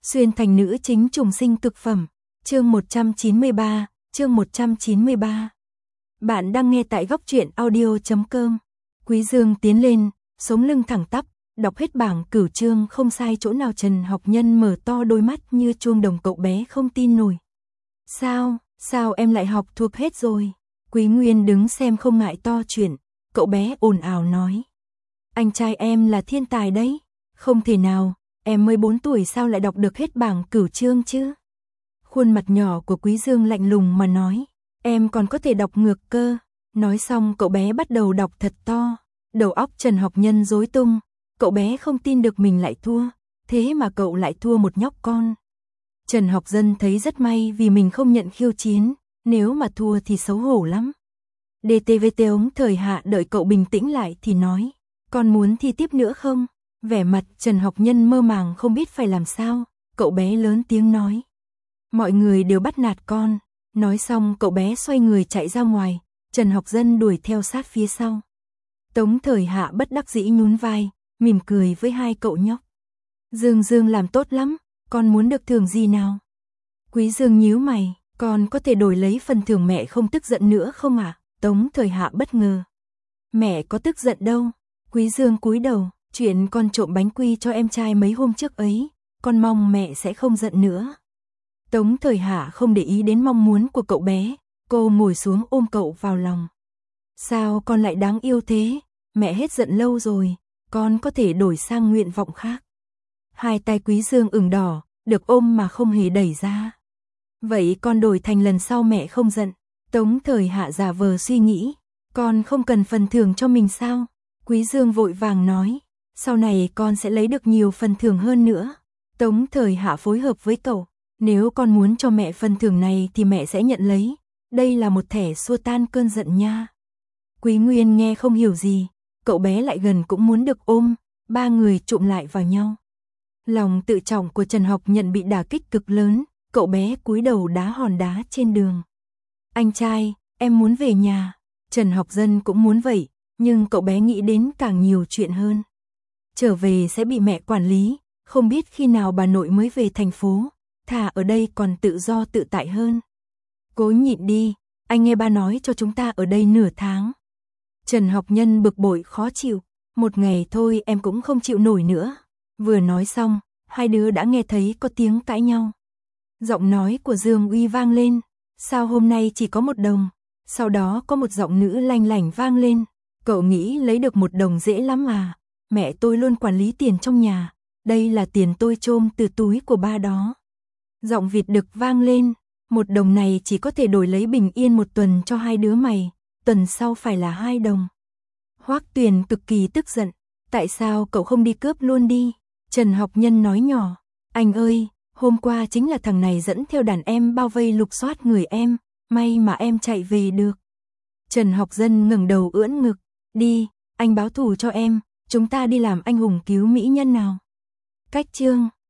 Xuyên thành nữ chính trùng sinh cực phẩm. Chương 193, chương 193. Bạn đang nghe tại góc truyện audio.com. Quý Dương tiến lên, sống lưng thẳng tắp, đọc hết bảng cửu chương không sai chỗ nào. Trần Học Nhân mở to đôi mắt như chuông đồng, cậu bé không tin nổi. Sao em lại học thuộc hết rồi? Quý Nguyên đứng xem không ngại to chuyện, cậu bé ồn ào nói. Anh trai em là thiên tài đấy, không thể nào, em mới 4 tuổi sao lại đọc được hết bảng cửu chương chứ? Khuôn mặt nhỏ của Quý Dương lạnh lùng mà nói, em còn có thể đọc ngược cơ. Nói xong cậu bé bắt đầu đọc thật to, đầu óc Trần Học Nhân rối tung, cậu bé không tin được mình lại thua, thế mà cậu lại thua một nhóc con. Trần Học Dân thấy rất may vì mình không nhận khiêu chiến, nếu mà thua thì xấu hổ lắm. DTVT ống thời Hạ đợi cậu bình tĩnh lại thì nói, con muốn thi tiếp nữa không? Vẻ mặt Trần Học Nhân mơ màng không biết phải làm sao, cậu bé lớn tiếng nói. Mọi người đều bắt nạt con. Nói xong cậu bé xoay người chạy ra ngoài, Trần Học Dân đuổi theo sát phía sau. Tống Thời Hạ bất đắc dĩ nhún vai, mỉm cười với hai cậu nhóc. Dương làm tốt lắm, con muốn được thưởng gì nào? Quý Dương nhíu mày, con có thể đổi lấy phần thưởng mẹ không tức giận nữa không ạ? Tống Thời Hạ bất ngờ. Mẹ có tức giận đâu. Quý Dương cúi đầu, chuyện con trộm bánh quy cho em trai mấy hôm trước ấy, con mong mẹ sẽ không giận nữa. Tống Thời Hạ không để ý đến mong muốn của cậu bé, cô ngồi xuống ôm cậu vào lòng. Sao con lại đáng yêu thế? Mẹ hết giận lâu rồi, con có thể đổi sang nguyện vọng khác. Hai tay Quý Dương ửng đỏ, được ôm mà không hề đẩy ra. Vậy con đổi thành lần sau mẹ không giận. Tống Thời Hạ giả vờ suy nghĩ, con không cần phần thưởng cho mình sao? Quý Dương vội vàng nói, sau này con sẽ lấy được nhiều phần thưởng hơn nữa. Tống Thời Hạ phối hợp với cậu, nếu con muốn cho mẹ phần thưởng này thì mẹ sẽ nhận lấy, đây là một thẻ xua tan cơn giận nha. Quý Nguyên nghe không hiểu gì, cậu bé lại gần cũng muốn được ôm, ba người chụm lại vào nhau. Lòng tự trọng của Trần Học Nhân bị đả kích cực lớn, cậu bé cúi đầu đá hòn đá trên đường. Anh trai, em muốn về nhà. Trần Học Dân cũng muốn vậy, nhưng cậu bé nghĩ đến càng nhiều chuyện hơn. Trở về sẽ bị mẹ quản lý, không biết khi nào bà nội mới về thành phố, thà ở đây còn tự do tự tại hơn. Cố nhịn đi, anh nghe ba nói cho chúng ta ở đây nửa tháng. Trần Học Nhân bực bội khó chịu, một ngày thôi em cũng không chịu nổi nữa. Vừa nói xong, hai đứa đã nghe thấy có tiếng cãi nhau. Giọng nói của Dương Uy vang lên, sao hôm nay chỉ có 1 đồng? Sau đó có một giọng nữ lanh lảnh vang lên, cậu nghĩ lấy được 1 đồng dễ lắm à? Mẹ tôi luôn quản lý tiền trong nhà, đây là tiền tôi trôm từ túi của ba đó. Giọng Việt Đực vang lên, 1 đồng này chỉ có thể đổi lấy bình yên 1 tuần cho hai đứa mày, tuần sau phải là 2 đồng. Hoắc Tuyền cực kỳ tức giận, tại sao cậu không đi cướp luôn đi? Trần Học Nhân nói nhỏ, anh ơi, hôm qua chính là thằng này dẫn theo đàn em bao vây lục soát người em, may mà em chạy về được. Trần Học Dân ngẩng đầu ưỡn ngực, đi, anh báo thù cho em, chúng ta đi làm anh hùng cứu mỹ nhân nào. Cách chương